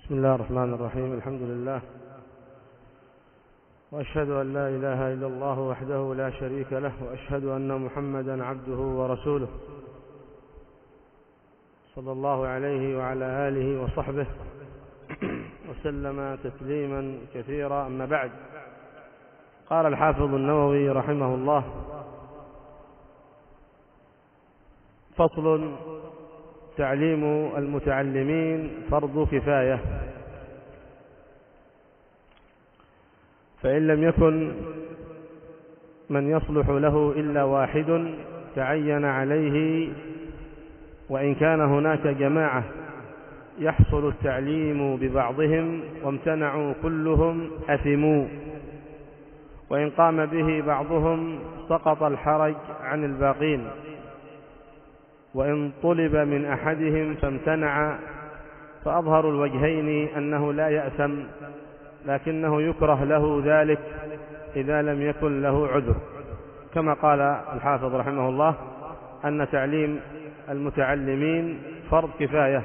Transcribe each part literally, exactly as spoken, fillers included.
بسم الله الرحمن الرحيم. الحمد لله، وأشهد أن لا إله إلا الله وحده لا شريك له، وأشهد أن محمدا عبده ورسوله صلى الله عليه وعلى آله وصحبه وسلم تسليما كثيرا. أما بعد، قال الحافظ النووي رحمه الله: فصل: تعليم المتعلمين فرض كفاية. فإن لم يكن من يصلح له إلا واحد تعين عليه، وإن كان هناك جماعة يحصل التعليم ببعضهم وامتنعوا كلهم أثموا، وإن قام به بعضهم سقط الحرج عن الباقين، وإن طلب من أحدهم فامتنع فأظهر الوجهين أنه لا يأثم، لكنه يكره له ذلك إذا لم يكن له عذر، كما قال الحافظ رحمه الله أن تعليم المتعلمين فرض كفاية،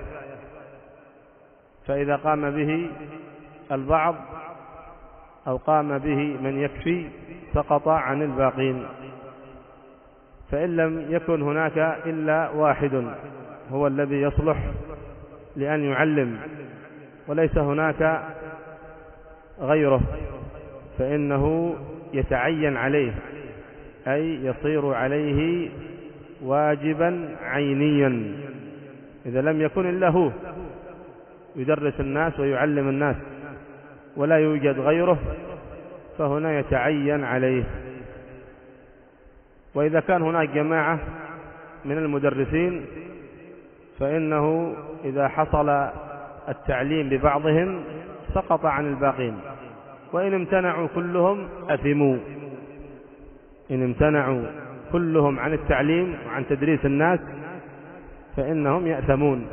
فإذا قام به البعض أو قام به من يكفي سقط عن الباقين. فإن لم يكن هناك إلا واحد هو الذي يصلح لأن يعلم وليس هناك غيره، فإنه يتعين عليه، أي يصير عليه واجبا عينيا. إذا لم يكن إلا هو يدرس الناس ويعلم الناس ولا يوجد غيره، فهنا يتعين عليه. وإذا كان هناك جماعة من المدرسين فإنه إذا حصل التعليم ببعضهم سقط عن الباقين، وإن امتنعوا كلهم أثموا. إن امتنعوا كلهم عن التعليم وعن تدريس الناس فإنهم يأثمون،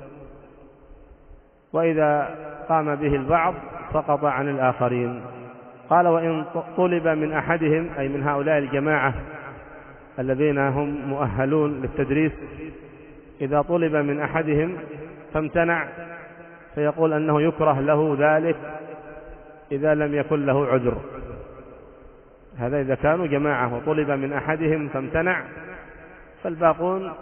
وإذا قام به البعض سقط عن الآخرين. قال: وإن طلب من أحدهم، أي من هؤلاء الجماعة الذين هم مؤهلون للتدريس، إذا طلب من أحدهم فامتنع فيقول أنه يكره له ذلك إذا لم يكن له عذر. هذا إذا كانوا جماعة وطلب من أحدهم فامتنع، فالباقون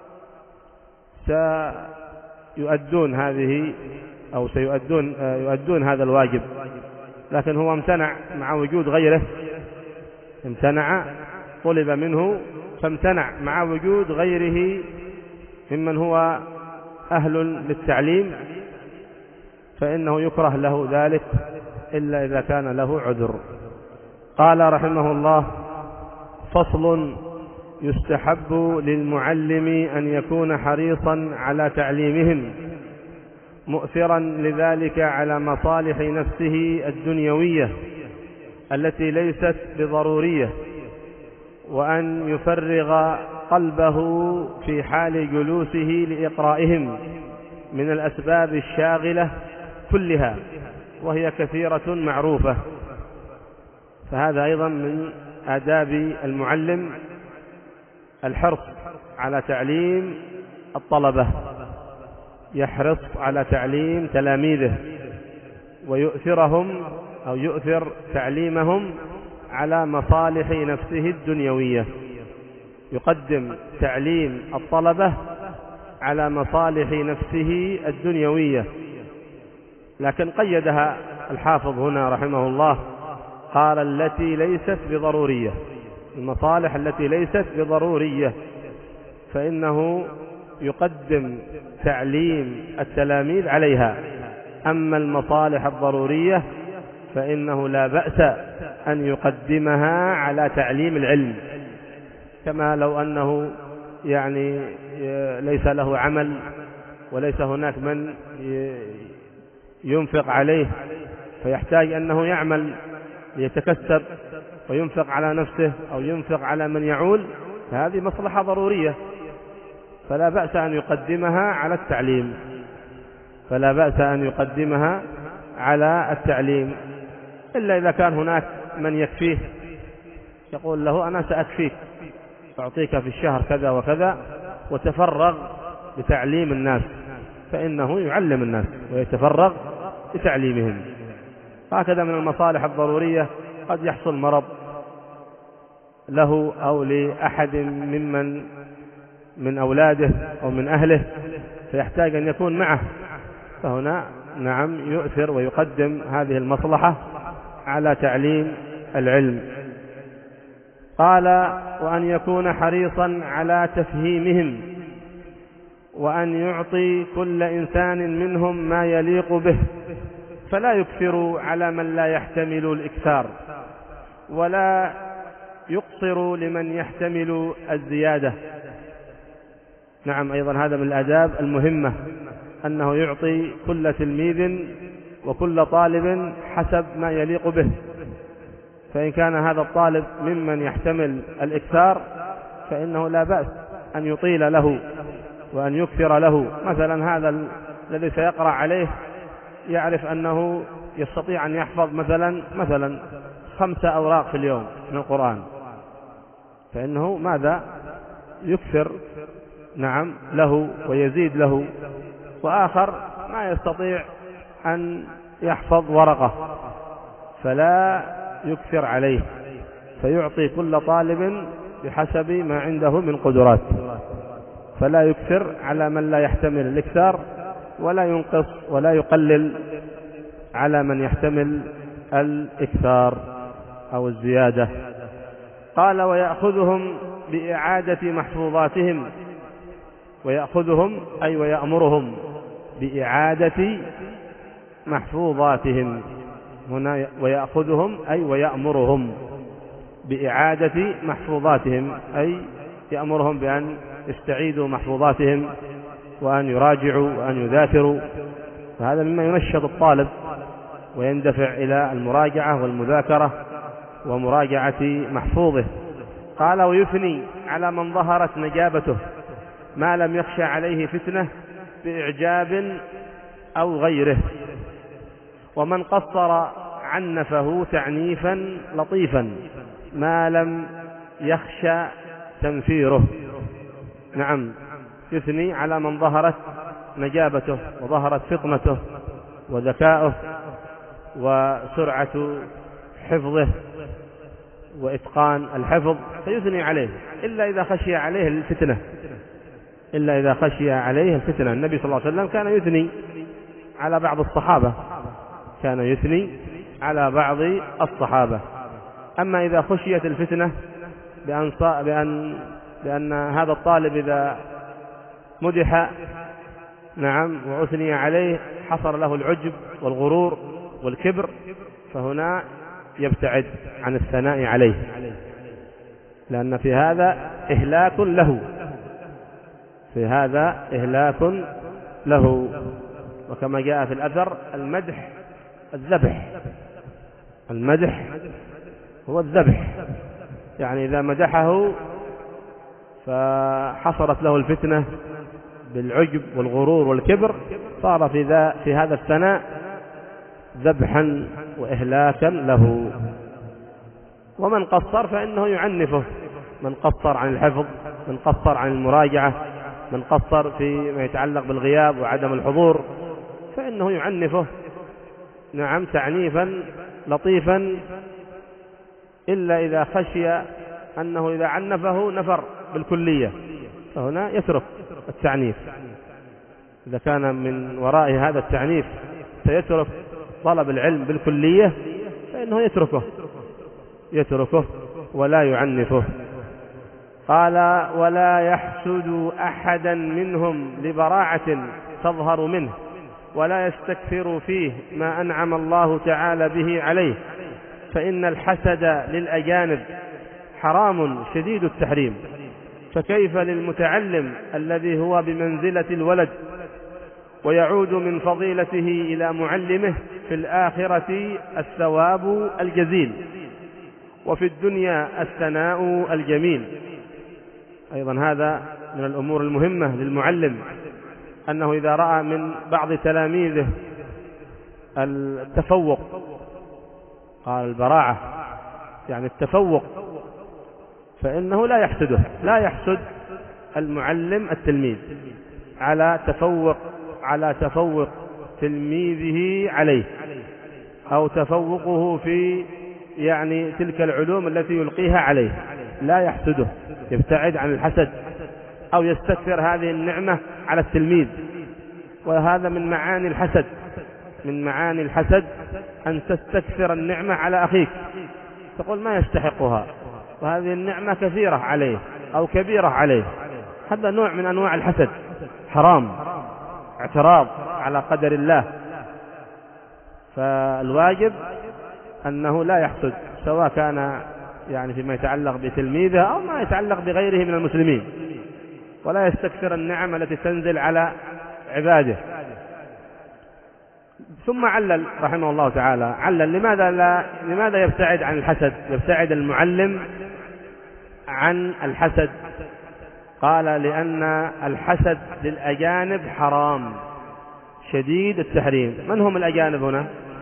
سيؤدون هذه أو سيؤدون يؤدون هذا الواجب، لكن هو امتنع مع وجود غيره، امتنع طلب منه فامتنع مع وجود غيره ممن هو أهل للتعليم، فإنه يكره له ذلك إلا إذا كان له عذر. قال رحمه الله: فصل: يستحب للمعلم أن يكون حريصا على تعليمهم، مؤثرا لذلك على مصالح نفسه الدنيوية التي ليست بضرورية، وأن يفرغ قلبه في حال جلوسه لإقرائهم من الأسباب الشاغلة كلها، وهي كثيرة معروفة. فهذا أيضا من آداب المعلم الحرص على تعليم الطلبة، يحرص على تعليم تلاميذه ويؤثرهم أو يؤثر تعليمهم على مصالح نفسه الدنيوية، يقدم تعليم الطلبة على مصالح نفسه الدنيوية. لكن قيدها الحافظ هنا رحمه الله، قال: التي ليست بضرورية، المصالح التي ليست بضرورية، فإنه يقدم تعليم التلاميذ عليها. أما المصالح الضرورية فإنه لا بأس أن يقدمها على تعليم العلم، كما لو أنه يعني ليس له عمل وليس هناك من ينفق عليه، فيحتاج أنه يعمل ليتكسب وينفق على نفسه أو ينفق على من يعول، فهذه مصلحة ضرورية، فلا بأس أن يقدمها على التعليم، فلا بأس أن يقدمها على التعليم، إلا إذا كان هناك من يكفيه، يقول له: أنا سأكفيك، أعطيك في الشهر كذا وكذا وتفرغ لتعليم الناس، فإنه يعلم الناس ويتفرغ لتعليمهم. هكذا من المصالح الضرورية قد يحصل مرض له أو لأحد ممن من أولاده أو من أهله فيحتاج أن يكون معه، فهنا نعم يؤثر ويقدم هذه المصلحة على تعليم العلم. قال وأن يكون حريصا على تفهيمهم، وأن يعطي كل إنسان منهم ما يليق به، فلا يكثر على من لا يحتمل الإكثار، ولا يقصر لمن يحتمل الزيادة. نعم أيضا هذا من الآداب المهمة، أنه يعطي كل تلميذ وكل طالب حسب ما يليق به، فإن كان هذا الطالب ممن يحتمل الإكثار فإنه لا بأس أن يطيل له وأن يكثر له. مثلا هذا الذي سيقرأ عليه يعرف أنه يستطيع أن يحفظ مثلا مثلا خمسة أوراق في اليوم من القرآن، فإنه ماذا يكثر نعم له ويزيد له. وآخر ما يستطيع أن يحفظ ورقة فلا يكثر عليه، فيعطي كل طالب بحسب ما عنده من قدرات، فلا يكثر على من لا يحتمل الإكثار، ولا ينقص ولا يقلل على من يحتمل الإكثار أو الزيادة. قال ويأخذهم بإعادة محفوظاتهم، ويأخذهم أي ويأمرهم بإعادة محفوظاتهم. هنا ويأخذهم أي ويأمرهم بإعادة محفوظاتهم، أي يأمرهم بأن يستعيدوا محفوظاتهم وأن يراجعوا وأن يذاكروا، فهذا مما ينشط الطالب ويندفع إلى المراجعة والمذاكرة ومراجعة محفوظه. قال ويثني على من ظهرت نجابته ما لم يخشى عليه فتنة بإعجاب أو غيره، ومن قصر عنفه تعنيفا لطيفا ما لم يخشى تنفيره. نعم يثني على من ظهرت نجابته وظهرت فطنته وذكاؤه وسرعة حفظه وإتقان الحفظ، فيثني عليه إلا إذا خشي عليه الفتنة، إلا إذا خشي عليه الفتنة. النبي صلى الله عليه وسلم كان يثني على بعض الصحابة، كان يثني على بعض الصحابة. أما إذا خشيت الفتنة بأن, بأن, بأن هذا الطالب إذا مدح نعم وأثني عليه حصل له العجب والغرور والكبر، فهنا يبتعد عن الثناء عليه، لأن في هذا إهلاك له، في هذا إهلاك له. وكما جاء في الأثر المدح الذبح، المدح هو الذبح، يعني إذا مدحه فحصلت له الفتنة بالعجب والغرور والكبر صار في, ذا في هذا الثناء ذبحا وإهلاكا له. ومن قصر فإنه يعنفه، من قصر عن الحفظ، من قصر عن المراجعة، من قصر فيما يتعلق بالغياب وعدم الحضور، فإنه يعنفه نعم تعنيفا لطيفا، إلا إذا خشي أنه إذا عنفه نفر بالكلية، فهنا يترك التعنيف. إذا كان من وراء هذا التعنيف سيترك طلب العلم بالكلية فإنه يتركه يتركه ولا يعنفه. قال ولا يحسد أحدا منهم لبراعة تظهر منه، ولا يستكثر فيه ما أنعم الله تعالى به عليه، فإن الحسد للأجانب حرام شديد التحريم، فكيف للمتعلم الذي هو بمنزلة الولد ويعود من فضيلته إلى معلمه في الآخرة الثواب الجزيل وفي الدنيا الثناء الجميل. أيضا هذا من الأمور المهمة للمعلم، أنه إذا رأى من بعض تلاميذه التفوق، قال البراعة يعني التفوق، فإنه لا يحسده، لا يحسد المعلم التلميذ على تفوق على تفوق تلميذه عليه أو تفوقه في يعني تلك العلوم التي يلقيها عليه، لا يحسده، يبتعد عن الحسد أو يستكثر هذه النعمة على التلميذ. وهذا من معاني الحسد، من معاني الحسد أن تستكثر النعمة على أخيك، تقول ما يستحقها وهذه النعمة كثيرة عليه أو كبيرة عليه. هذا نوع من أنواع الحسد، حرام، اعتراض على قدر الله. فالواجب أنه لا يحسد، سواء كان يعني فيما يتعلق بتلميذه أو ما يتعلق بغيره من المسلمين، ولا يستكثر النعم التي تنزل على عباده. ثم علل رحمه الله تعالى، علل لماذا لا لماذا يبتعد عن الحسد، يبتعد المعلم عن الحسد. قال لأن الحسد للأجانب حرام شديد التحريم. من هم الأجانب هنا؟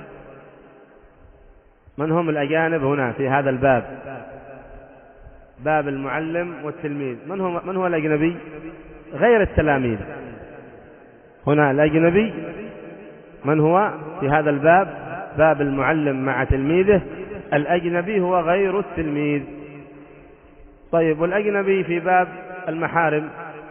من هم الأجانب هنا في هذا الباب، باب المعلم والتلميذ؟ من هو من هو الأجنبي غير التلاميذ؟ هنا الأجنبي من هو في هذا الباب، باب المعلم مع تلميذه؟ الأجنبي هو غير التلميذ. طيب، والأجنبي في باب المحارم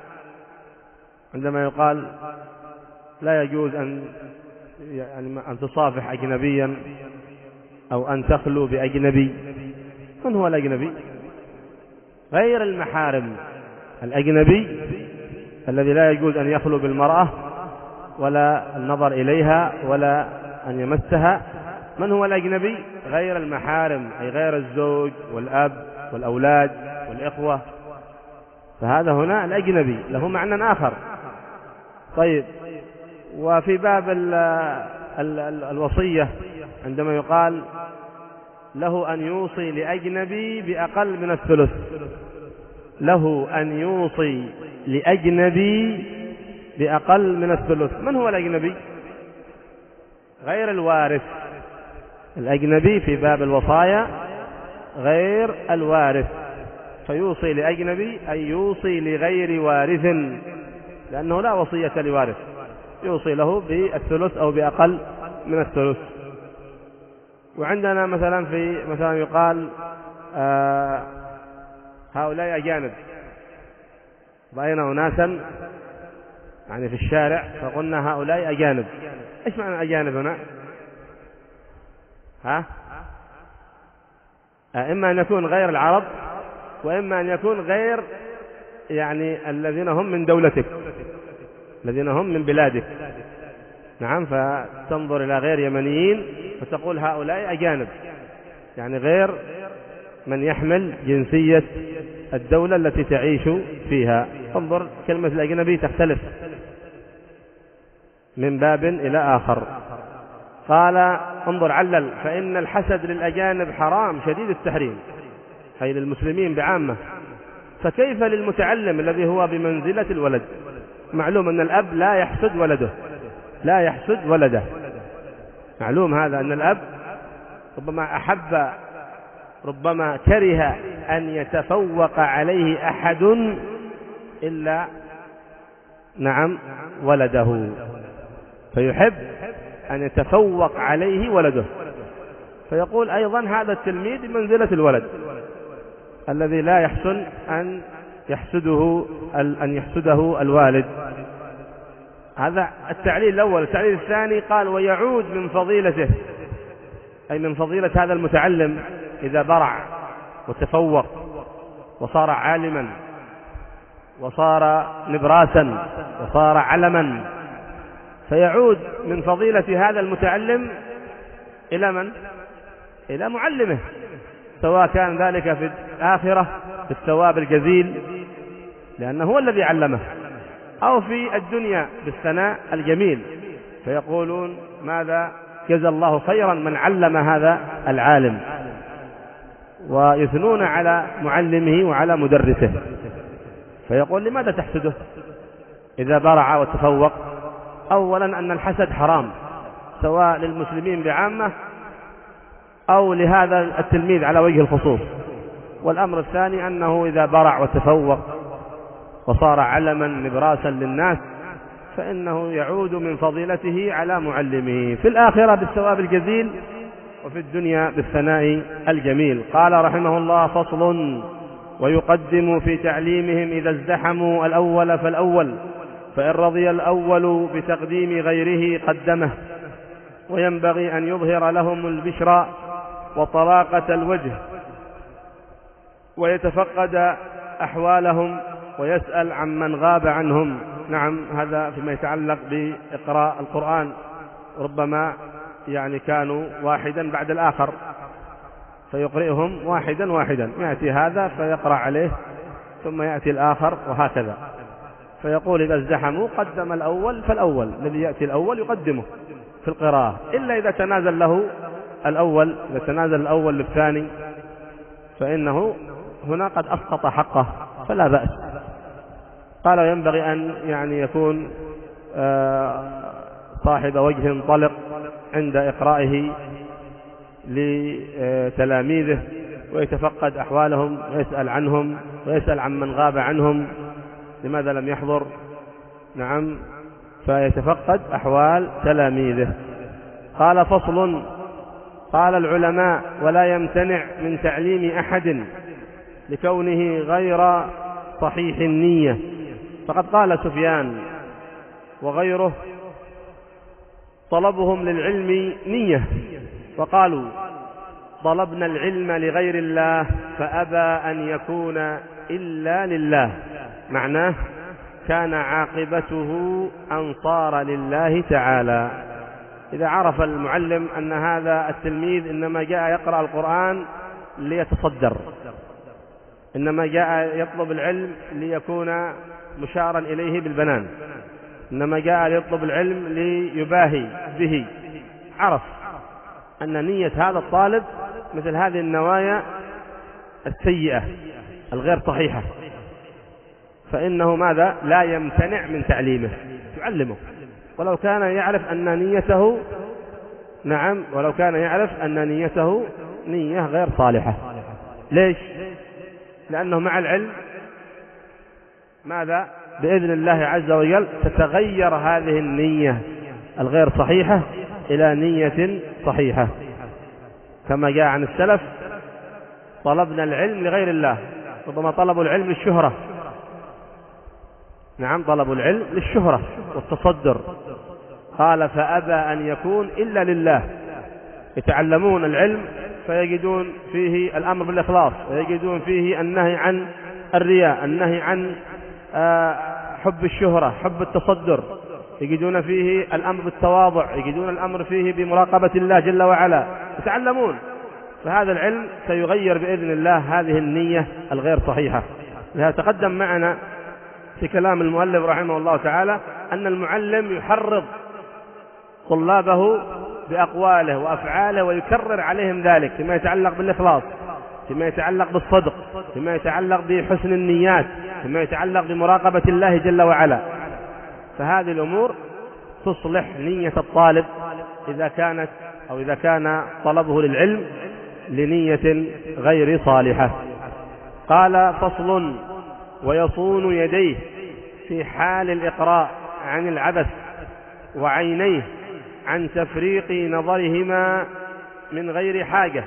عندما يقال لا يجوز أن يعني أن تصافح أجنبيا أو أن تخلو بأجنبي، من هو الأجنبي؟ غير المحارم. الأجنبي الذي لا يجوز أن يخلو بالمرأة ولا النظر إليها ولا أن يمسها، من هو الأجنبي؟ غير المحارم، أي غير الزوج والأب والأولاد والإخوة. فهذا هنا الأجنبي له معنى آخر. طيب، وفي باب ال ال ال الوصية عندما يقال له أن يوصي لأجنبي بأقل من الثلث، له أن يوصي لأجنبي بأقل من الثلث، من هو الأجنبي؟ غير الوارث. الأجنبي في باب الوصايا غير الوارث، فيوصي لأجنبي أي يوصي لغير وارث، لأنه لا وصية لوارث، يوصي له بالثلث أو بأقل من الثلث. وعندنا مثلا في مثلا يقال آه هؤلاء أجانب، رأينا أناسا يعني في الشارع فقلنا هؤلاء أجانب. إيش معنى أجانب هنا؟ ها؟ إما أن يكون غير العرب، وإما أن يكون غير يعني الذين هم من دولتك، الذين هم من بلادك. نعم، فتنظر إلى غير يمنيين فتقول هؤلاء أجانب، يعني غير من يحمل جنسية الدولة التي تعيش فيها. انظر، كلمة الأجنبي تختلف من باب إلى آخر. قال انظر علل، فإن الحسد للأجانب حرام شديد التحريم، أي للمسلمين بعامة، فكيف للمتعلم الذي هو بمنزلة الولد؟ معلوم أن الأب لا يحسد ولده، لا يحسد ولده، معلوم هذا، أن الأب ربما أحب، ربما كره أن يتفوق عليه أحد إلا نعم ولده، فيحب أن يتفوق عليه ولده، فيقول أيضا هذا التلميذ بمنزلة الولد الذي لا يحسن أن يحسده أن يحسده الوالد. هذا التعليل الأول. التعليل الثاني قال ويعود من فضيلته، أي من فضيلة هذا المتعلم إذا برع وتفوق وصار عالما وصار نبراسا وصار علما، فيعود من فضيلة هذا المتعلم إلى من؟ إلى معلمه، سواء كان ذلك في الآخرة في الثواب الجزيل لأنه هو الذي علمه، أو في الدنيا بالثناء الجميل، فيقولون ماذا جزى الله خيرا من علم هذا العالم، ويثنون على معلمه وعلى مدرسه. فيقول لماذا تحسده إذا برع وتفوق؟ أولا أن الحسد حرام سواء للمسلمين بعامة أو لهذا التلميذ على وجه الخصوص. والأمر الثاني أنه إذا برع وتفوق وصار علما نبراسا للناس فإنه يعود من فضيلته على معلمه في الآخرة بالثواب الجزيل، وفي الدنيا بالثناء الجميل. قال رحمه الله: فصل: ويقدم في تعليمهم إذا ازدحموا الأول فالأول، فإن رضي الأول بتقديم غيره قدمه، وينبغي أن يظهر لهم البشرى وطلاقة الوجه، ويتفقد أحوالهم، ويسأل عمن غاب عنهم. نعم، هذا فيما يتعلق بإقراء القرآن، ربما يعني كانوا واحدا بعد الآخر فيقرئهم واحدا واحدا، يأتي هذا فيقرأ عليه ثم يأتي الآخر وهكذا، فيقول إذا ازدحموا قدم الأول فالأول، الذي يأتي الأول يقدمه في القراءة، إلا إذا تنازل له الأول، إذا تنازل الأول للثاني فإنه هنا قد أسقط حقه فلا بأس. قال: وينبغي أن يعني يكون صاحب وجه طلق عند إقرائه لتلاميذه، ويتفقد أحوالهم ويسأل عنهم، ويسأل عمن غاب عنهم لماذا لم يحضر. نعم، فيتفقد أحوال تلاميذه. قال: فصل: قال العلماء: ولا يمتنع من تعليم أحد لكونه غير صحيح النية. فقد قال سفيان وغيره: طلبهم للعلم نية، وقالوا: طلبنا العلم لغير الله فأبى أن يكون إلا لله. معناه كان عاقبته أن صار لله تعالى. إذا عرف المعلم أن هذا التلميذ إنما جاء يقرأ القرآن ليتصدر، إنما جاء يطلب العلم ليكون مشارا إليه بالبنان، إنما جاء يطلب العلم ليباهي به، عرف أن نية هذا الطالب مثل هذه النوايا السيئة الغير صحيحة، فإنه ماذا؟ لا يمتنع من تعليمه، تعلمه ولو كان يعرف أن نيته نعم ولو كان يعرف أن نيته نية غير صالحة. ليش؟ لأنه مع العلم ماذا؟ بإذن الله عز وجل تتغير هذه النية الغير صحيحة إلى نية صحيحة، كما جاء عن السلف: طلبنا العلم لغير الله. ربما طلبوا العلم للشهرة، نعم، طلبوا العلم للشهرة والتصدر. قال: فأبى أن يكون إلا لله. يتعلمون العلم فيجدون فيه الأمر بالإخلاص، ويجدون فيه النهي عن الرياء، النهي عن حب الشهرة، حب التصدر، يجدون فيه الأمر بالتواضع، يجدون الأمر فيه بمراقبة الله جل وعلا. يتعلمون، فهذا العلم سيغير بإذن الله هذه النية الغير صحيحة. لهذا تقدم معنا في كلام المؤلف رحمه الله تعالى أن المعلم يحرض طلابه بأقواله وأفعاله، ويكرر عليهم ذلك فيما يتعلق بالإخلاص، فيما يتعلق بالصدق، فيما يتعلق بحسن النيات، فيما يتعلق بمراقبة الله جل وعلا. فهذه الأمور تصلح نية الطالب إذا كانت أو إذا كان طلبه للعلم لنية غير صالحة. قال: فصل: ويصون يديه في حال الإقراء عن العبث، وعينيه عن تفريق نظرهما من غير حاجة.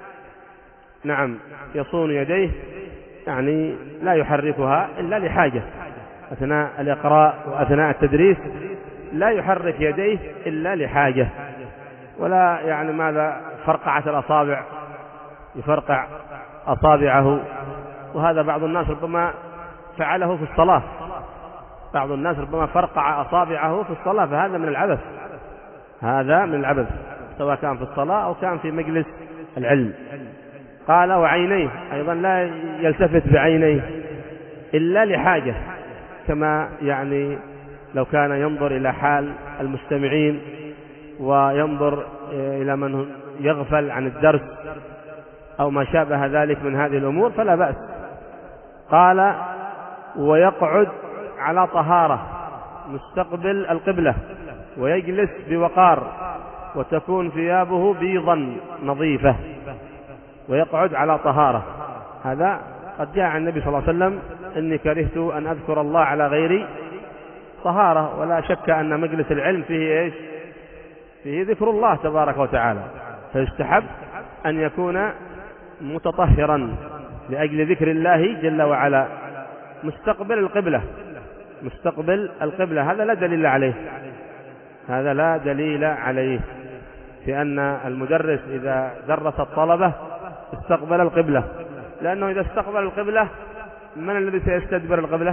نعم، يصون يديه يعني لا يحركها إلا لحاجة، أثناء الإقراء وأثناء التدريس لا يحرك يديه إلا لحاجة، ولا يعني ماذا فرقعة الأصابع يفرقع أصابعه. وهذا بعض الناس ربما فعله في الصلاة، بعض الناس ربما فرقع أصابعه في الصلاة، فهذا من العبث، هذا من العبث سواء كان في الصلاة أو كان في مجلس العلم. قال: وعينيه أيضا لا يلتفت بعينيه إلا لحاجة، كما يعني لو كان ينظر إلى حال المستمعين وينظر إلى من يغفل عن الدرس أو ما شابه ذلك من هذه الأمور فلا بأس. قال: ويقعد على طهارة مستقبل القبلة، ويجلس بوقار، وتكون ثيابه بيضا نظيفة، ويقعد على طهارة. هذا قد جاء عن النبي صلى الله عليه وسلم: إني كرهت أن أذكر الله على غير طهارة، ولا شك أن مجلس العلم فيه إيش؟ فيه ذكر الله تبارك وتعالى، فيستحب أن يكون متطهرا لأجل ذكر الله جل وعلا مستقبل القبلة، مستقبل القبلة. هذا لا دليل عليه، هذا لا دليل عليه، في أن المدرس إذا درس الطلبة استقبل القبلة، لأنه إذا استقبل القبلة من الذي سيستدبر القبلة؟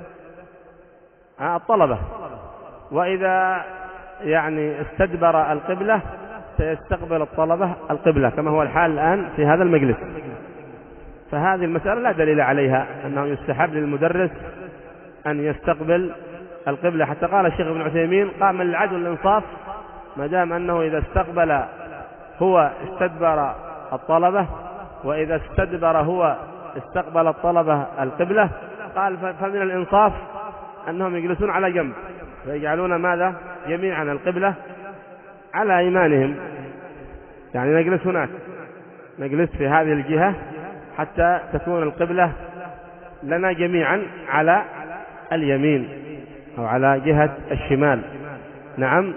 الطلبة. وإذا يعني استدبر القبلة سيستقبل الطلبة القبلة، كما هو الحال الآن في هذا المجلس. فهذه المسألة لا دليل عليها أنه يستحب للمدرس أن يستقبل القبلة. حتى قال الشيخ ابن عثيمين: قام العدل والإنصاف ما دام أنه إذا استقبل هو استدبر الطلبة، وإذا استدبر هو استقبل الطلبة القبلة. قال: فمن الإنصاف أنهم يجلسون على جنب، فيجعلون ماذا؟ يمينا القبلة على أيمانهم، يعني نجلس هناك، نجلس في هذه الجهة حتى تكون القبلة لنا جميعا على اليمين أو على جهة الشمال. نعم،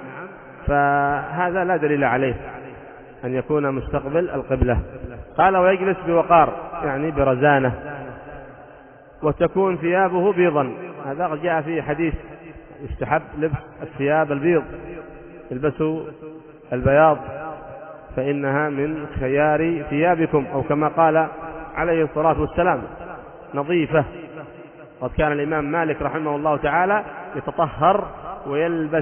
فهذا لا دليل عليه أن يكون مستقبل القبلة. قال: ويجلس بوقار، يعني برزانة، وتكون ثيابه بيضا. هذا جاء فيه حديث يستحب لبس الثياب البيض، البسوا البياض فإنها من خيار ثيابكم، أو كما قال عليه الصلاة والسلام: نظيفة. قد كان الإمام مالك رحمه الله تعالى يتطهر ويلبس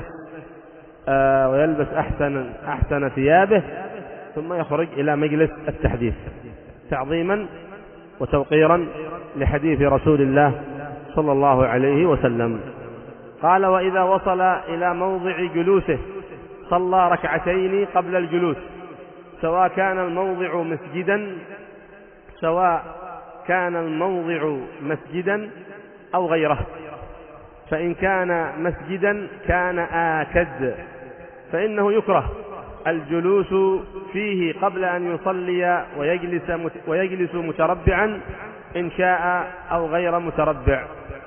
آه ويلبس أحسن أحسن ثيابه، ثم يخرج إلى مجلس التحديث تعظيما وتوقيرا لحديث رسول الله صلى الله عليه وسلم. قال: وإذا وصل إلى موضع جلوسه صلى ركعتين قبل الجلوس، سواء كان الموضع مسجدا سواء كان الموضع مسجدا أو غيره. فإن كان مسجدا كان آكد، فإنه يكره الجلوس فيه قبل أن يصلي ويجلس ويجلس متربعا إن شاء أو غير متربع.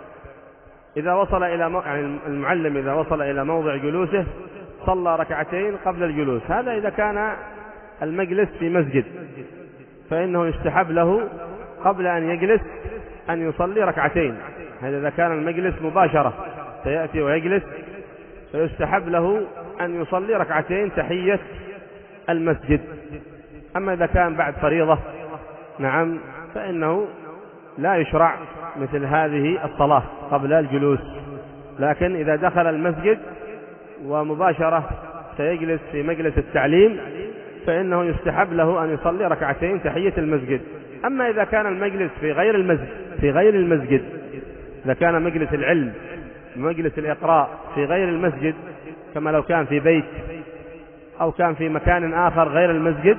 إذا وصل إلى مو... يعني المعلم إذا وصل إلى موضع جلوسه صلى ركعتين قبل الجلوس. هذا إذا كان المجلس في مسجد، فإنه يستحب له قبل أن يجلس أن يصلي ركعتين. هذا إذا كان المجلس مباشرة سيأتي ويجلس، فيستحب له أن يصلي ركعتين تحية المسجد. أما إذا كان بعد فريضة نعم فإنه لا يشرع مثل هذه الصلاة قبل الجلوس. لكن إذا دخل المسجد ومباشرة سيجلس في مجلس التعليم فإنه يستحب له أن يصلي ركعتين تحية المسجد. أما إذا كان المجلس في غير المسجد في غير المسجد إذا كان مجلس العلم مجلس الإقراء في غير المسجد، كما لو كان في بيت أو كان في مكان آخر غير المسجد،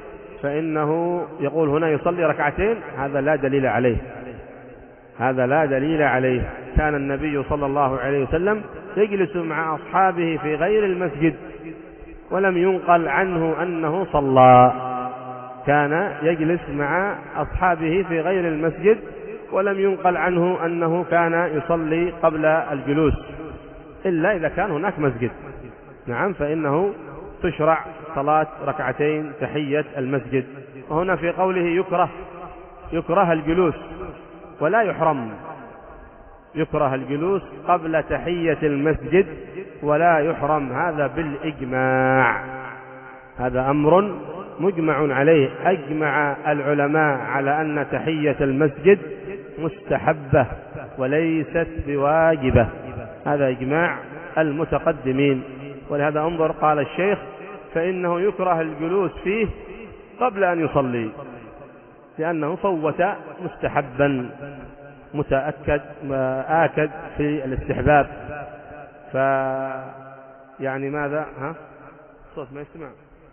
فإنه يقول هنا يصلي ركعتين. هذا لا دليل عليه، هذا لا دليل عليه. كان النبي صلى الله عليه وسلم يجلس مع أصحابه في غير المسجد ولم ينقل عنه أنه صلى. كان يجلس مع أصحابه في غير المسجد ولم ينقل عنه أنه كان يصلي قبل الجلوس، إلا إذا كان هناك مسجد. نعم، فإنه تشرع صلاة ركعتين تحية المسجد. وهنا في قوله يكره يكره الجلوس ولا يحرم، يكره الجلوس قبل تحية المسجد ولا يحرم. هذا بالإجماع، هذا أمر مجمع عليه. أجمع العلماء على أن تحية المسجد مستحبة وليست بواجبة، هذا إجماع المتقدمين. ولهذا انظر قال الشيخ: فإنه يكره الجلوس فيه قبل أن يصلي، لأنه فوت مستحبا متأكد آكد في الاستحباب. ف يعني ماذا ها الصوت ما يسمع؟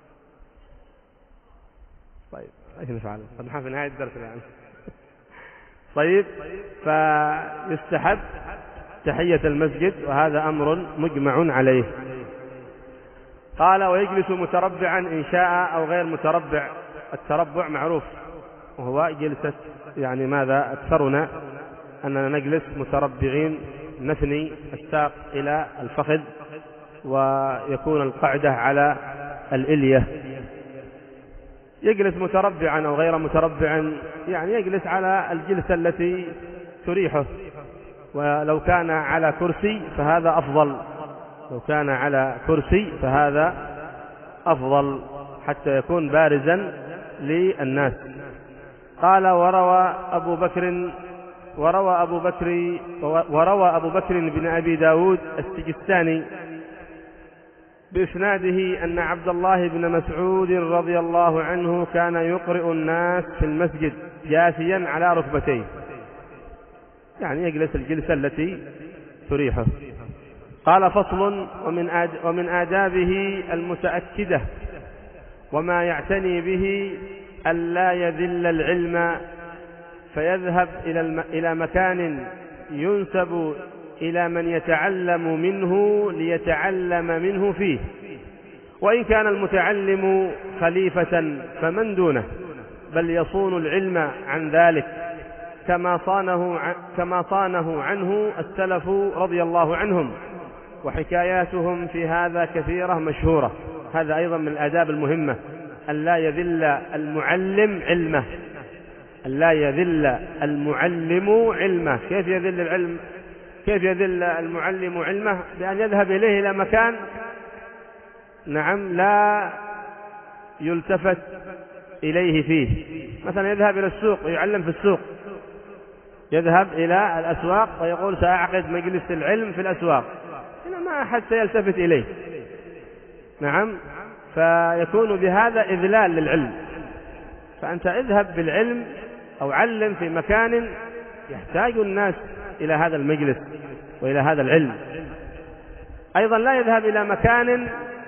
طيب ايش نفعل؟ قد نحن في نهاية الدرس الآن. طيب، فيستحب تحية المسجد، وهذا أمر مجمع عليه. قال: ويجلس متربعا إن شاء أو غير متربع. التربع معروف، وهو جلسة يعني ماذا أكثرنا أننا نجلس متربعين نثني الساق إلى الفخذ، ويكون القعدة على الإلية. يجلس متربعا أو غير متربع، يعني يجلس على الجلسة التي تريحه، ولو كان على كرسي فهذا أفضل، لو كان على كرسي فهذا أفضل حتى يكون بارزا للناس. قال وروى أبو بكر وروى أبو بكر وروى أبو بكر بن أبي داود السجستاني بإسناده أن عبد الله بن مسعود رضي الله عنه كان يقرئ الناس في المسجد جاثيا على ركبتيه، يعني يجلس الجلسة التي تريحه. قال فصل ومن آد ومن آدابه المتأكدة وما يعتني به ألا يذل العلم فيذهب إلى, الم... إلى مكان ينسب إلى من يتعلم منه ليتعلم منه فيه، وإن كان المتعلم خليفة فمن دونه، بل يصون العلم عن ذلك كما صانه, ع... كما صانه عنه السلف رضي الله عنهم، وحكاياتهم في هذا كثيرة مشهورة. هذا أيضا من الآداب المهمة، أن لا يذل المعلم علمه، أن لا يذل المعلم علمه. كيف يذل العلم؟ كيف يذل المعلم علمه؟ بأن يذهب إليه إلى مكان نعم لا يلتفت إليه فيه. مثلا يذهب إلى السوق ويعلم في السوق، يذهب إلى الأسواق ويقول سأعقد مجلس العلم في الأسواق، هنا ما أحد سيلتفت إليه، نعم، فيكون بهذا إذلال للعلم. فأنت اذهب بالعلم أو علم في مكان يحتاج الناس إلى هذا المجلس وإلى هذا العلم. أيضا لا يذهب إلى مكان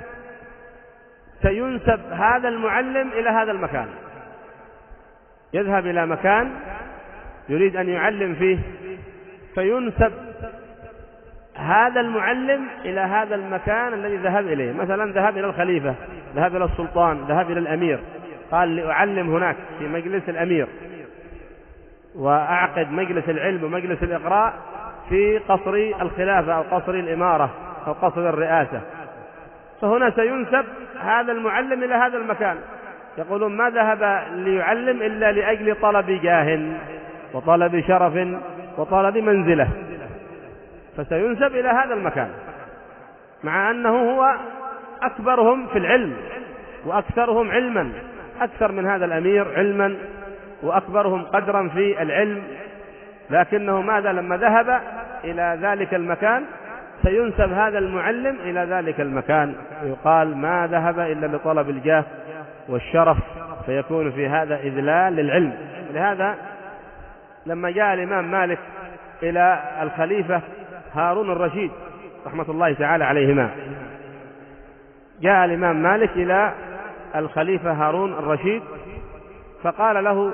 سينسب هذا المعلم إلى هذا المكان، يذهب إلى مكان يريد أن يعلم فيه فينسب هذا المعلم إلى هذا المكان الذي ذهب إليه. مثلا ذهب إلى الخليفة، ذهب إلى السلطان، ذهب إلى الأمير، قال لأعلم هناك في مجلس الأمير، وأعقد مجلس العلم ومجلس الإقراء في قصر الخلافة أو قصر الإمارة أو قصر الرئاسة. فهنا سينسب هذا المعلم إلى هذا المكان، يقولون ما ذهب ليعلم إلا لأجل طلب جاه وطلب شرف وطلب منزلة، فسينسب إلى هذا المكان، مع أنه هو أكبرهم في العلم وأكثرهم علما، أكثر من هذا الأمير علما وأكبرهم قدرا في العلم، لكنه ماذا لما ذهب إلى ذلك المكان سينسب هذا المعلم إلى ذلك المكان، يقال ما ذهب إلا لطلب الجاه والشرف، فيكون في هذا إذلال للعلم. لهذا لما جاء الإمام مالك إلى الخليفة هارون الرشيد رحمة الله تعالى عليهما، جاء الإمام مالك إلى الخليفة هارون الرشيد فقال له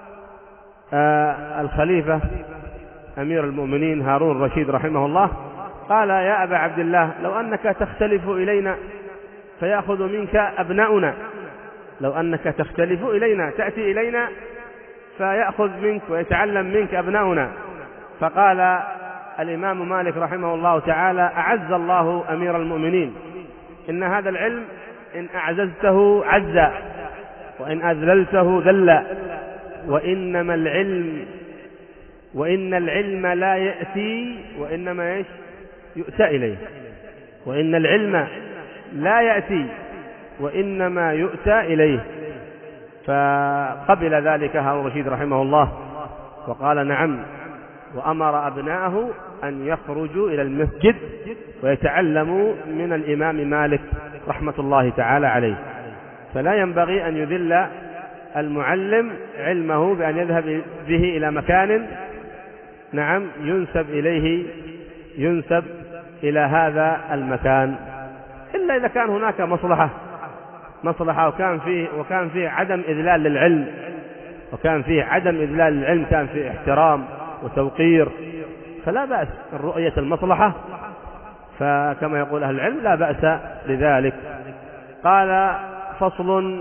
آه الخليفة أمير المؤمنين هارون الرشيد رحمه الله، قال يا أبا عبد الله لو أنك تختلف إلينا فيأخذ منك أبناؤنا، لو أنك تختلف إلينا تأتي إلينا فيأخذ منك ويتعلم منك أبناؤنا. فقال الإمام مالك رحمه الله تعالى أعز الله أمير المؤمنين، إن هذا العلم إن أعززته عز وإن أذللته ذل، وإنما العلم وإن العلم لا يأتي وإنما إيش يؤتى إليه، وإن العلم لا يأتي وإنما يؤتى إليه. فقبل ذلك هارون الرشيد رحمه الله وقال نعم، وأمر أبناءه أن يخرجوا إلى المسجد ويتعلموا من الإمام مالك رحمة الله تعالى عليه. فلا ينبغي أن يذل المعلم علمه بأن يذهب به إلى مكان نعم ينسب إليه ينسب إلى هذا المكان، إلا إذا كان هناك مصلحة مصلحة وكان فيه وكان فيه عدم إذلال للعلم، وكان فيه عدم إذلال للعلم، كان فيه احترام وتوقير، فلا بأس من رؤية المصلحة، فكما يقول أهل العلم لا بأس لذلك. قال فصل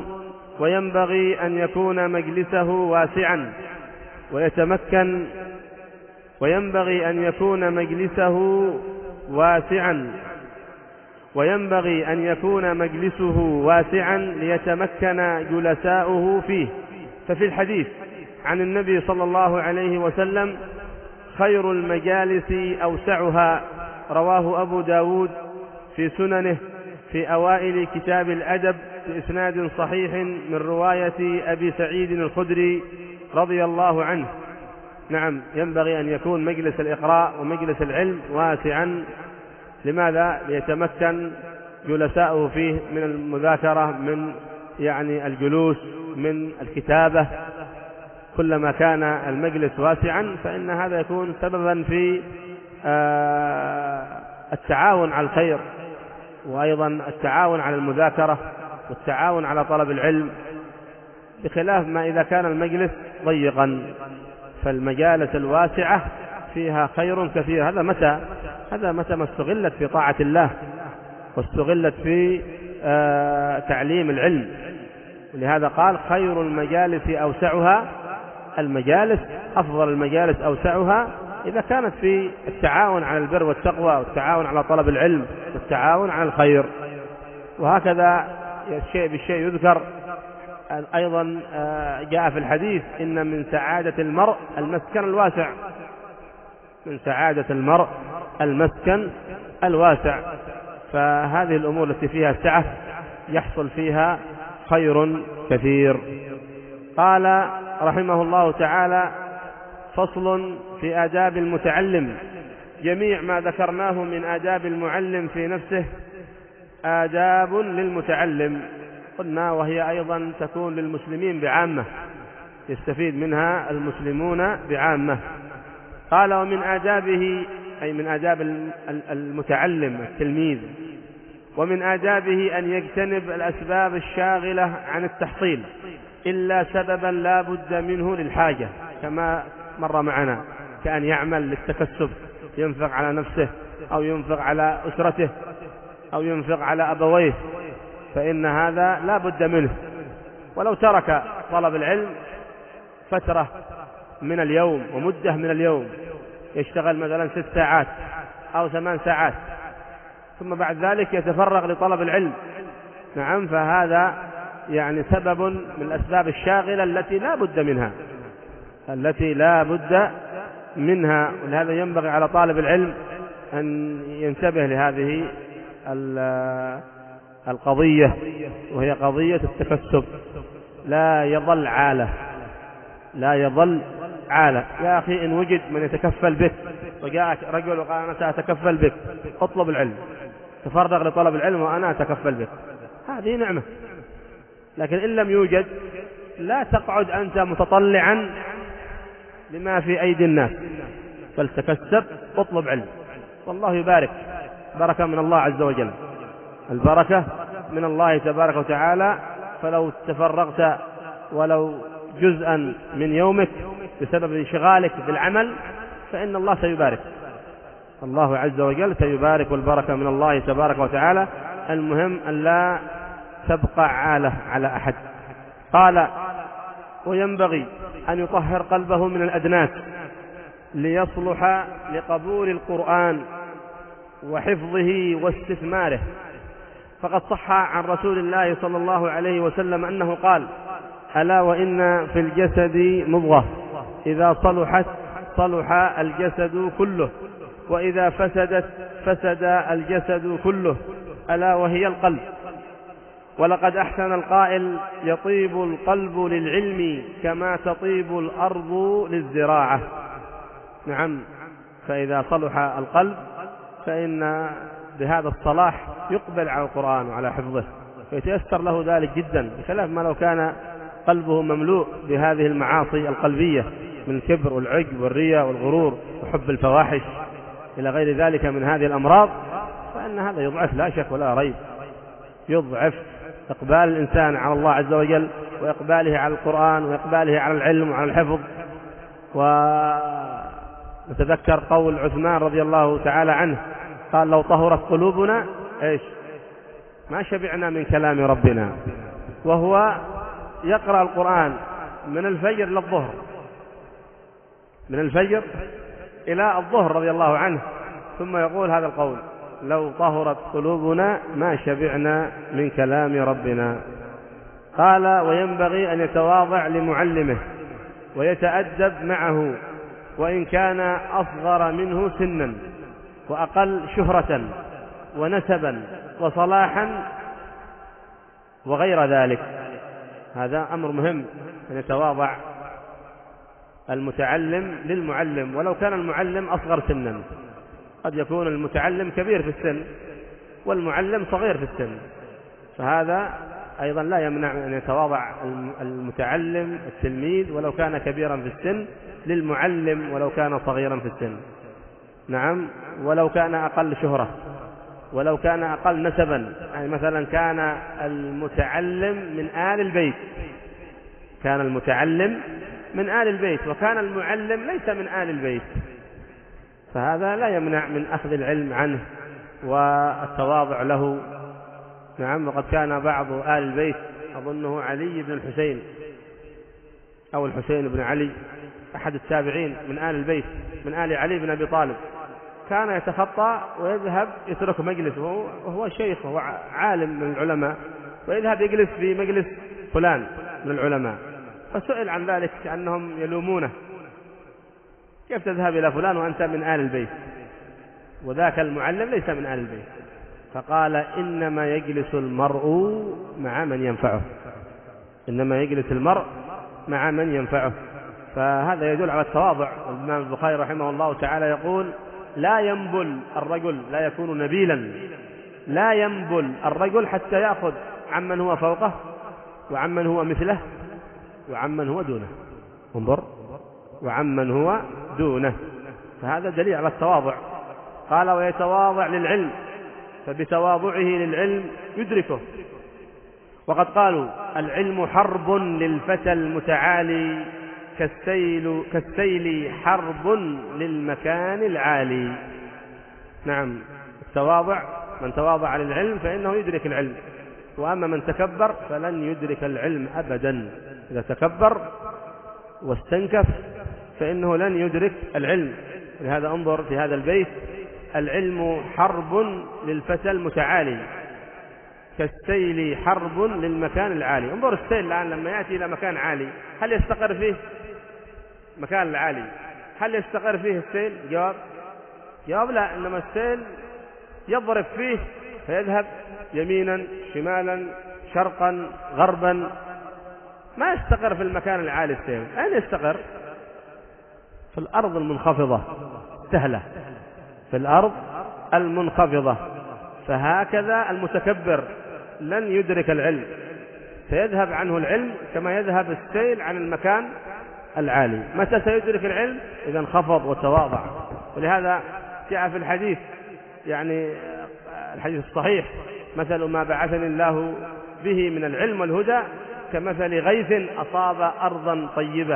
وينبغي أن يكون مجلسه واسعا ويتمكن وينبغي أن يكون مجلسه واسعا وينبغي أن يكون مجلسه واسعا ليتمكن جلساؤه فيه. ففي الحديث عن النبي صلى الله عليه وسلم: خير المجالس أوسعها، رواه أبو داود في سننه في أوائل كتاب الأدب بإسناد صحيح من رواية أبي سعيد الخدري رضي الله عنه. نعم، ينبغي أن يكون مجلس الإقراء ومجلس العلم واسعا. لماذا؟ ليتمكن جلساؤه فيه من المذاكرة، من يعني الجلوس، من الكتابة. كلما كان المجلس واسعا فإن هذا يكون سببا في التعاون على الخير، وأيضا التعاون على المذاكرة والتعاون على طلب العلم، بخلاف ما إذا كان المجلس ضيقا. فالمجالس الواسعة فيها خير كثير. هذا متى هذا متى ما استغلت في طاعة الله واستغلت في آه تعليم العلم. ولهذا قال: خير المجالس أوسعها. المجالس، أفضل المجالس أوسعها إذا كانت في التعاون على البر والتقوى والتعاون على طلب العلم والتعاون على الخير. وهكذا الشيء بالشيء يذكر. أيضا جاء في الحديث: إن من سعادة المرء المسكن الواسع. من سعادة المرء المسكن الواسع. فهذه الأمور التي فيها سعة يحصل فيها خير كثير. قال رحمه الله تعالى: فصل في آداب المتعلم. جميع ما ذكرناه من آداب المعلم في نفسه آداب للمتعلم، قلنا، وهي أيضا تكون للمسلمين بعامة، يستفيد منها المسلمون بعامة. قال: ومن آدابه، أي من آداب المتعلم التلميذ، ومن آدابه أن يجتنب الأسباب الشاغلة عن التحصيل إلا سببا لا بد منه للحاجة، كما مر معنا، كأن يعمل للتكسب، ينفق على نفسه أو ينفق على أسرته أو ينفق على أبويه، فإن هذا لا بد منه. ولو ترك طلب العلم فترة من اليوم ومدة من اليوم، يشتغل مثلا ست ساعات أو ثمان ساعات، ثم بعد ذلك يتفرغ لطلب العلم، نعم، فهذا يعني سبب من الأسباب الشاغلة التي لا بد منها التي لا بد منها. ولهذا ينبغي على طالب العلم أن ينتبه لهذه القضية، وهي قضية التكسب. لا يظل عالة لا يظل عالة يا أخي، إن وجد من يتكفل بك وجاءك رجل وقال: أنا سأتكفل بك، اطلب العلم، تفرغ لطلب العلم وأنا أتكفل بك، هذه نعمة. لكن إن لم يوجد لا تقعد أنت متطلعا لما في أيدي الناس، بل تكسب، اطلب علم، والله يبارك، بركة من الله عز وجل، البركة من الله تبارك وتعالى. فلو تفرغت ولو جزءا من يومك بسبب انشغالك بالعمل فإن الله سيبارك، الله عز وجل سيبارك، والبركة من الله تبارك وتعالى. المهم أن لا تبقى عالة على أحد. قال: وينبغي أن يطهر قلبه من الأدناس ليصلح لقبول القرآن وحفظه واستثماره. فقد صح عن رسول الله صلى الله عليه وسلم أنه قال: ألا وإن في الجسد مضغة إذا صلحت صلح الجسد كله، وإذا فسدت فسد الجسد كله، ألا وهي القلب. ولقد أحسن القائل: يطيب القلب للعلم كما تطيب الأرض للزراعة. نعم، فإذا صلح القلب فإن بهذا الصلاح يقبل على القرآن وعلى حفظه، فيتيسر له ذلك جدا، بخلاف ما لو كان قلبه مملوء بهذه المعاصي القلبية من الكبر والعجب والرياء والغرور وحب الفواحش إلى غير ذلك من هذه الأمراض، فإن هذا يضعف لا شك ولا ريب، يضعف إقبال الإنسان على الله عز وجل، وإقباله على القرآن، وإقباله على العلم وعلى الحفظ. ونتذكر قول عثمان رضي الله تعالى عنه قال: لو طهرت قلوبنا إيش ما شبعنا من كلام ربنا. وهو يقرأ القرآن من الفجر للظهر، من الفجر إلى الظهر رضي الله عنه، ثم يقول هذا القول: لو طهرت قلوبنا ما شبعنا من كلام ربنا. قال: وينبغي أن يتواضع لمعلمه ويتأدب معه وإن كان أصغر منه سنا وأقل شهرة ونسبا وصلاحا وغير ذلك. هذا أمر مهم، أن يتواضع المتعلم للمعلم ولو كان المعلم أصغر سنا. قد يكون المتعلم كبير في السن والمعلم صغير في السن، فهذا أيضا لا يمنع أن يتواضع المتعلم التلميذ ولو كان كبيرا في السن للمعلم ولو كان صغيرا في السن. نعم، ولو كان أقل شهرة، ولو كان أقل نسبا. يعني مثلا كان المتعلم من آل البيت، كان المتعلم من آل البيت وكان المعلم ليس من آل البيت، فهذا لا يمنع من أخذ العلم عنه والتواضع له. نعم، وقد كان بعض آل البيت، أظنه علي بن الحسين أو الحسين بن علي، أحد التابعين من آل البيت، من آل علي بن أبي طالب، كان يتخطى ويذهب يترك مجلس وهو شيخ وهو عالم من العلماء، ويذهب يجلس في مجلس فلان من العلماء، فسئل عن ذلك كأنهم يلومونه: كيف تذهب إلى فلان وأنت من آل البيت وذاك المعلم ليس من آل البيت؟ فقال: إنما يجلس المرء مع من ينفعه، إنما يجلس المرء مع من ينفعه. فهذا يدل على التواضع. الإمام البخاري رحمه الله تعالى يقول: لا ينبل الرجل، لا يكون نبيلا، لا ينبل الرجل حتى يأخذ عمن هو فوقه وعمن هو مثله وعمن هو دونه. انظر، وعمن هو دونه، فهذا دليل على التواضع. قال: ويتواضع للعلم، فبتواضعه للعلم يدركه. وقد قالوا: العلم حرب للفتى المتعالي كالسيل, كالسيل حرب للمكان العالي. نعم، التواضع، من تواضع للعلم فإنه يدرك العلم، وأما من تكبر فلن يدرك العلم أبدا. إذا تكبر واستنكف فإنه لن يدرك العلم. لهذا انظر في هذا البيت: العلم حرب للفتى المتعالي كالسيل حرب للمكان العالي. انظر السيل الآن لما يأتي إلى مكان عالي، هل يستقر فيه مكان العالي؟ هل يستقر فيه السيل؟ جواب جواب لا، إنما السيل يضرب فيه فيذهب يمينا شمالا شرقا غربا، ما يستقر في المكان العالي. السيل أين يستقر؟ في الأرض المنخفضة سهلة، في الأرض المنخفضة. فهكذا المتكبر لن يدرك العلم، سيذهب عنه العلم كما يذهب السيل عن المكان العالي. متى سيدرك العلم؟ إذا انخفض وتواضع. ولهذا جاء في الحديث، يعني الحديث الصحيح: مثل ما بعثني الله به من العلم والهدى كمثل غيث أصاب أرضا طيبة،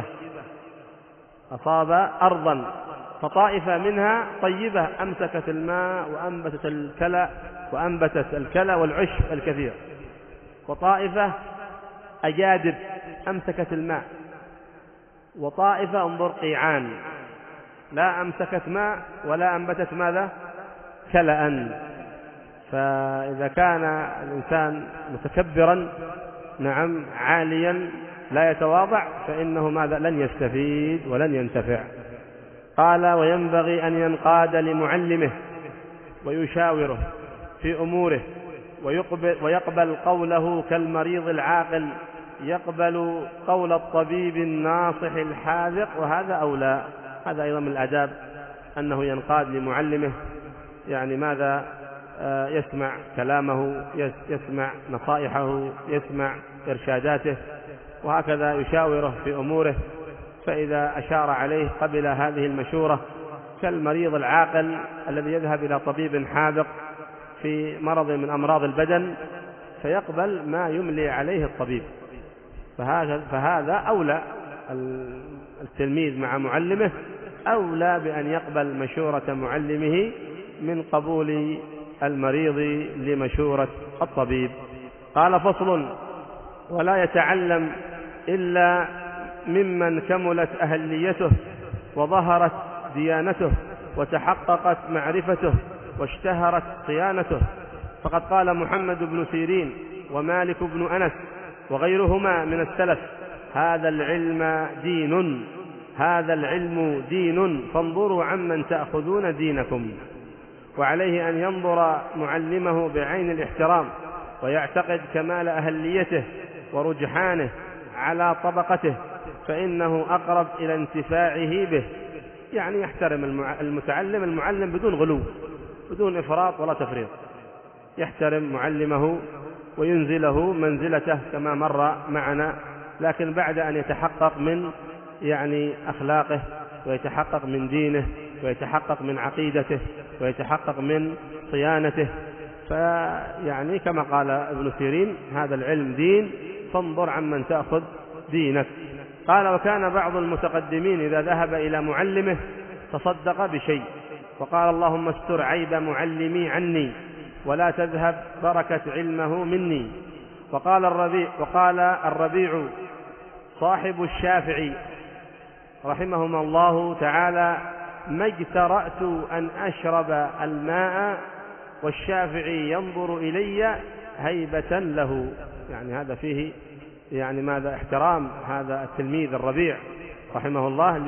أصاب أرضا فطائفة منها طيبة أمسكت الماء وأنبتت الكلى وأنبتت الكلى والعشب الكثير، وطائفة أجادب أمسكت الماء، وطائفة انظر قيعان لا أمسكت ماء ولا أنبتت ماذا؟ كلأ. فإذا كان الإنسان متكبرا نعم عاليا لا يتواضع فإنه ماذا؟ لن يستفيد ولن ينتفع. قال: وينبغي أن ينقاد لمعلمه ويشاوره في أموره ويقبل, ويقبل قوله كالمريض العاقل يقبل قول الطبيب الناصح الحاذق، وهذا أولى. هذا أيضا من الآداب أنه ينقاد لمعلمه، يعني ماذا؟ يسمع كلامه، يسمع نصائحه، يسمع إرشاداته، وهكذا يشاوره في أموره، فإذا أشار عليه قبل هذه المشورة، كالمريض العاقل الذي يذهب إلى طبيب حاذق في مرض من أمراض البدن فيقبل ما يملي عليه الطبيب. فهذا, فهذا أولى، التلميذ مع معلمه أولى بأن يقبل مشورة معلمه من قبول المريض لمشورة الطبيب. قال: فصل: ولا يتعلم إلا ممن كملت أهليته وظهرت ديانته وتحققت معرفته واشتهرت صيانته. فقد قال محمد بن سيرين ومالك بن أنس وغيرهما من السلف: هذا العلم دين، هذا العلم دين، فانظروا عمن تأخذون دينكم. وعليه أن ينظر معلمه بعين الاحترام ويعتقد كمال أهليته ورجحانه على طبقته، فإنه أقرب إلى انتفاعه به. يعني يحترم المتعلم المعلم بدون غلو، بدون إفراط ولا تفريط، يحترم معلمه وينزله منزلته كما مر معنا، لكن بعد أن يتحقق من يعني أخلاقه، ويتحقق من دينه، ويتحقق من عقيدته، ويتحقق من صيانته. فيعني كما قال ابن سيرين: هذا العلم دين، فانظر عمن تأخذ دينك. قال: وكان بعض المتقدمين إذا ذهب إلى معلمه تصدق بشيء وقال: اللهم استر عيب معلمي عني ولا تذهب بركة علمه مني. وقال الربيع, وقال الربيع صاحب الشافعي رحمهما الله تعالى: ما اجترأت أن أشرب الماء والشافعي ينظر إلي هيبة له. يعني هذا فيه يعني ماذا؟ احترام هذا التلميذ الربيع رحمه الله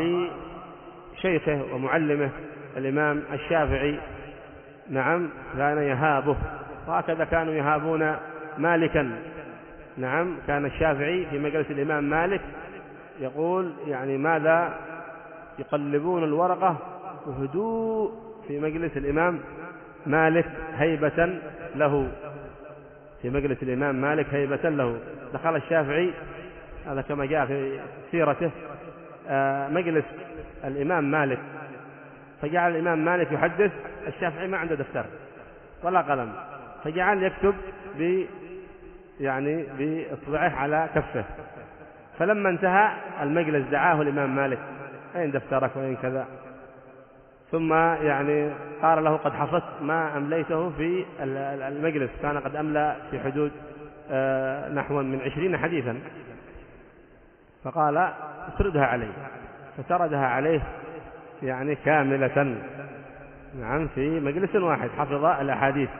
لشيخه ومعلمه الإمام الشافعي. نعم، كان يهابه، وهكذا كانوا يهابون مالكا. نعم، كان الشافعي في مجلس الإمام مالك يقول يعني ماذا؟ يقلبون الورقة بهدوء في مجلس الإمام مالك هيبة له، في مجلس الإمام مالك هيبة له. دخل الشافعي، هذا كما جاء في سيرته، مجلس الإمام مالك، فجعل الإمام مالك يحدث، الشافعي ما عنده دفتر ولا قلم، فجعل يكتب ب يعني بإصبعه على كفه. فلما انتهى المجلس دعاه الإمام مالك: أين دفترك وأين كذا؟ ثم يعني قال له: قد حفظت ما أمليته في المجلس. كان قد أملى في حدود نحو من عشرين حديثا. فقال: اسردها عليه، فسردها عليه يعني كاملة. نعم، في مجلس واحد حفظ الأحاديث.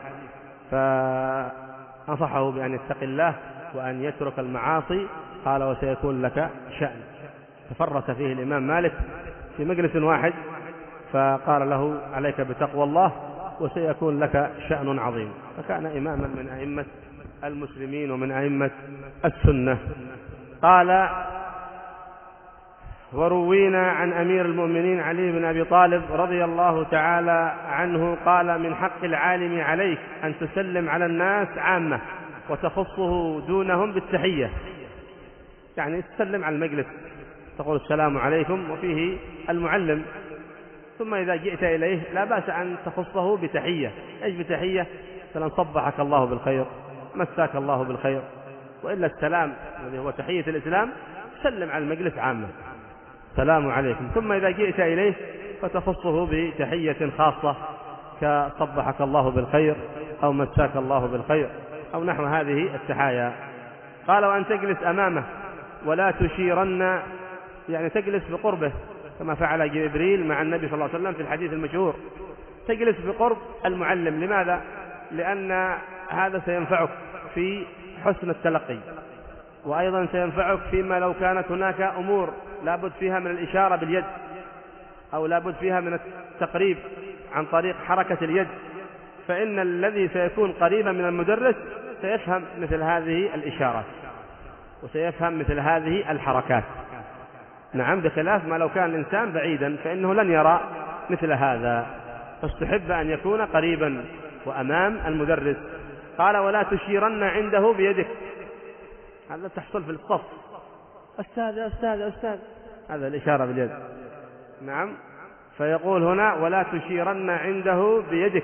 فأنصحه بأن يتقي الله وأن يترك المعاصي. قال: وسيكون لك شأن. تفرس فيه الإمام مالك في مجلس واحد، فقال له: عليك بتقوى الله وسيكون لك شأن عظيم. فكان إماما من أئمة المسلمين ومن أئمة السنة. قال: وروينا عن أمير المؤمنين علي بن أبي طالب رضي الله تعالى عنه قال: من حق العالم عليك أن تسلم على الناس عامة وتخصه دونهم بالتحية. يعني تسلم على المجلس، تقول السلام عليكم وفيه المعلم، ثم إذا جئت إليه لا بأس أن تخصه بتحية. إيش بتحية؟ مثلا: صبحك الله بالخير، مساك الله بالخير. وإلا السلام الذي هو تحية الإسلام سلم على المجلس عامة: السلام عليكم. ثم إذا جئت إليه فتخصه بتحية خاصة كصبحك الله بالخير أو مساك الله بالخير أو نحو هذه التحايا. قال: وأن تجلس أمامه ولا تشيرن، يعني تجلس بقربه كما فعل جبريل مع النبي صلى الله عليه وسلم في الحديث المشهور. تجلس بقرب المعلم. لماذا؟ لأن هذا سينفعك في حسن التلقي، وأيضا سينفعك فيما لو كانت هناك أمور لابد فيها من الإشارة باليد، أو لابد فيها من التقريب عن طريق حركة اليد، فإن الذي سيكون قريبا من المدرس سيفهم مثل هذه الإشارات وسيفهم مثل هذه الحركات. نعم، بخلاف ما لو كان الإنسان بعيدا فإنه لن يرى مثل هذا، فاستحب أن يكون قريبا وأمام المدرس. قال: ولا تشيرن عنده بيدك. هذا تحصل في الصف: أستاذ يا أستاذ يا أستاذ، هذا الإشارة باليد. نعم، فيقول هنا: ولا تشيرن عنده بيدك.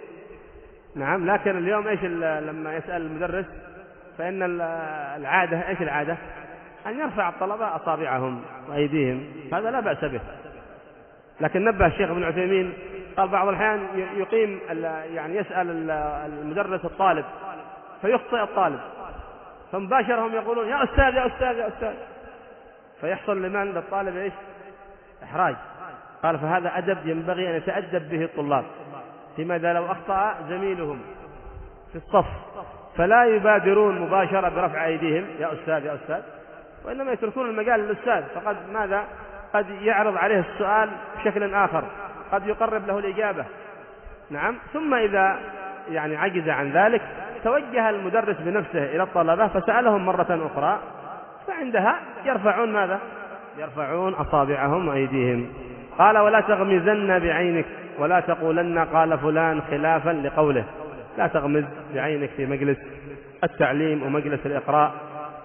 نعم، لكن اليوم إيش لما يسأل المدرس فإن العادة إيش العادة؟ أن يرفع الطلبة أصابعهم وأيديهم، هذا لا بأس به. لكن نبه الشيخ ابن عثيمين قال: بعض الأحيان يقيم يعني يسأل المدرس الطالب فيخطئ الطالب، فمباشرة هم يقولون: يا أستاذ يا أستاذ يا أستاذ، فيحصل لمن للطالب إيش؟ إحراج. قال فهذا أدب ينبغي أن يتأدب به الطلاب، لماذا لو أخطأ زميلهم في الصف فلا يبادرون مباشرة برفع أيديهم يا أستاذ يا أستاذ، وإنما يتركون المجال للأستاذ، فقد ماذا قد يعرض عليه السؤال بشكل آخر، قد يقرب له الإجابة. نعم. ثم إذا يعني عجز عن ذلك توجه المدرس بنفسه إلى الطلبة فسألهم مرة أخرى، فعندها يرفعون ماذا؟ يرفعون أصابعهم وأيديهم. قال ولا تغمزن بعينك ولا تقولن قال فلان خلافا لقوله. لا تغمز بعينك في مجلس التعليم ومجلس الإقراء،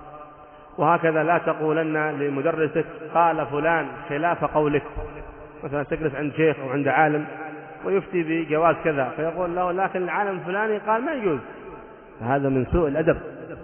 وهكذا لا تقولن لمدرسك قال فلان خلاف قولك. مثلا تجلس عند شيخ أو عند عالم ويفتي بجواز كذا فيقول له لكن العالم الفلاني قال ما يجوز، هذا من سوء الأدب.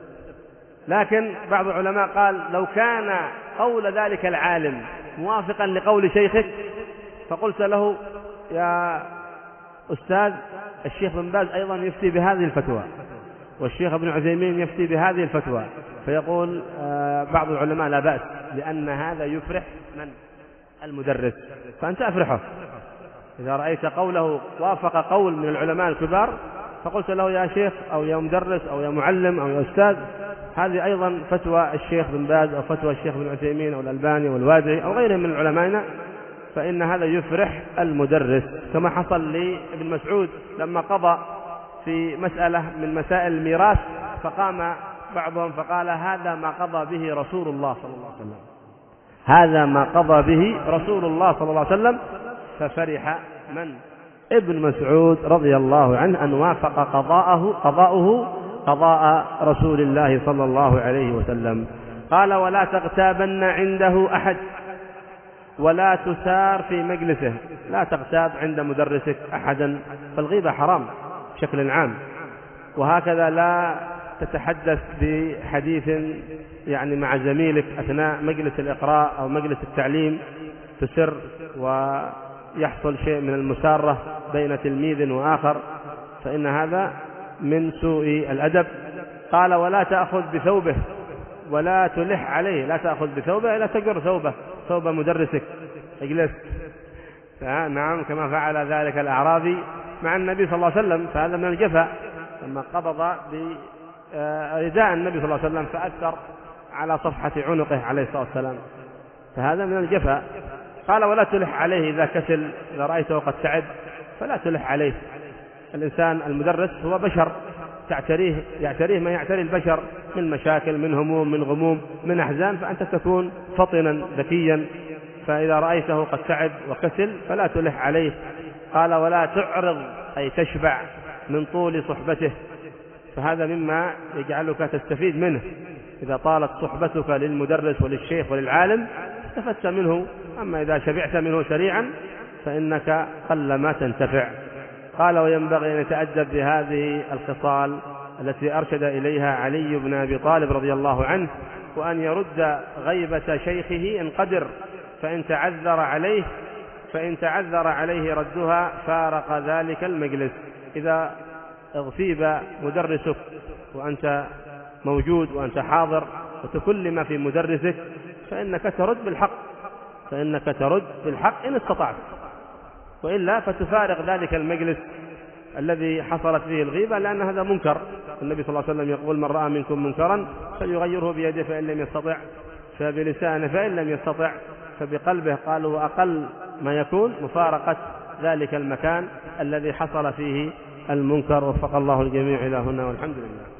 لكن بعض العلماء قال لو كان قول ذلك العالم موافقا لقول شيخك فقلت له يا أستاذ الشيخ بن باز أيضا يفتي بهذه الفتوى والشيخ ابن عثيمين يفتي بهذه الفتوى، فيقول بعض العلماء لا بأس، لأن هذا يفرح من المدرس، فأنت أفرحه. إذا رأيت قوله وافق قول من العلماء الكبار فقلت له يا شيخ أو يا مدرس أو يا معلم أو يا أستاذ هذه أيضا فتوى الشيخ بن باز أو فتوى الشيخ بن عثيمين أو الألباني والوادعي أو غيرهم من العلماء، فإن هذا يفرح المدرس. كما حصل لابن مسعود لما قضى في مسألة من مسائل الميراث فقام بعضهم فقال هذا ما قضى به رسول الله صلى الله عليه وسلم، هذا ما قضى به رسول الله صلى الله عليه وسلم، ففرح من؟ ابن مسعود رضي الله عنه أن وافق قضاءه قضاؤه قضاء رسول الله صلى الله عليه وسلم. قال ولا تغتابن عنده أحد ولا تسار في مجلسه. لا تغتاب عند مدرسك أحدا، فالغيبة حرام بشكل عام. وهكذا لا تتحدث بحديث يعني مع زميلك أثناء مجلس الإقراء أو مجلس التعليم تسر ويحصل شيء من المسارة بين تلميذ وآخر، فإن هذا من سوء الأدب. قال ولا تأخذ بثوبه ولا تلح عليه. لا تأخذ بثوبه لا تجر ثوبه ثوب مدرسك اجلس. نعم كما فعل ذلك الأعرابي مع النبي صلى الله عليه وسلم، فهذا من الجفاء لما قبض برداء النبي صلى الله عليه وسلم فأثر على صفحة عنقه عليه الصلاة والسلام، فهذا من الجفاء. قال ولا تلح عليه إذا كسل، إذا رأيته قد تعب فلا تلح عليه. الإنسان المدرس هو بشر تعتريه يعتريه ما يعتري البشر من مشاكل من هموم من غموم من أحزان، فأنت تكون فطنا ذكيا، فإذا رأيته قد تعب وكسل فلا تلح عليه. قال ولا تعرض أي تشبع من طول صحبته، فهذا مما يجعلك تستفيد منه. إذا طالت صحبتك للمدرس وللشيخ وللعالم استفدت منه، أما إذا شبعت منه سريعا فإنك قلما تنتفع. قال وينبغي أن يتأدب بهذه الخصال التي أرشد إليها علي بن أبي طالب رضي الله عنه، وأن يرد غيبة شيخه إن قدر، فإن تعذر عليه فإن تعذر عليه ردها فارق ذلك المجلس. إذا اغتيب مدرسك وأنت موجود وأنت حاضر وتكلم في مدرسك فإنك ترد بالحق فإنك ترد بالحق إن استطعت، وإلا فتفارق ذلك المجلس الذي حصلت فيه الغيبة، لأن هذا منكر. النبي صلى الله عليه وسلم يقول من رأى منكم منكرا فليغيره بيده فإن لم يستطع فبلسانه فإن لم يستطع فبقلبه. قالوا وأقل ما يكون مفارقة ذلك المكان الذي حصل فيه المنكر. وفق الله الجميع إلى هنا والحمد لله.